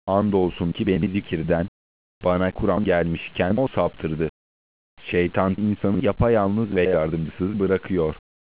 Andolsun ki beni zikirden, bana Kur'an gelmişken o saptırdı. Şeytan insanı yapayalnız ve yardımcısız bırakıyor.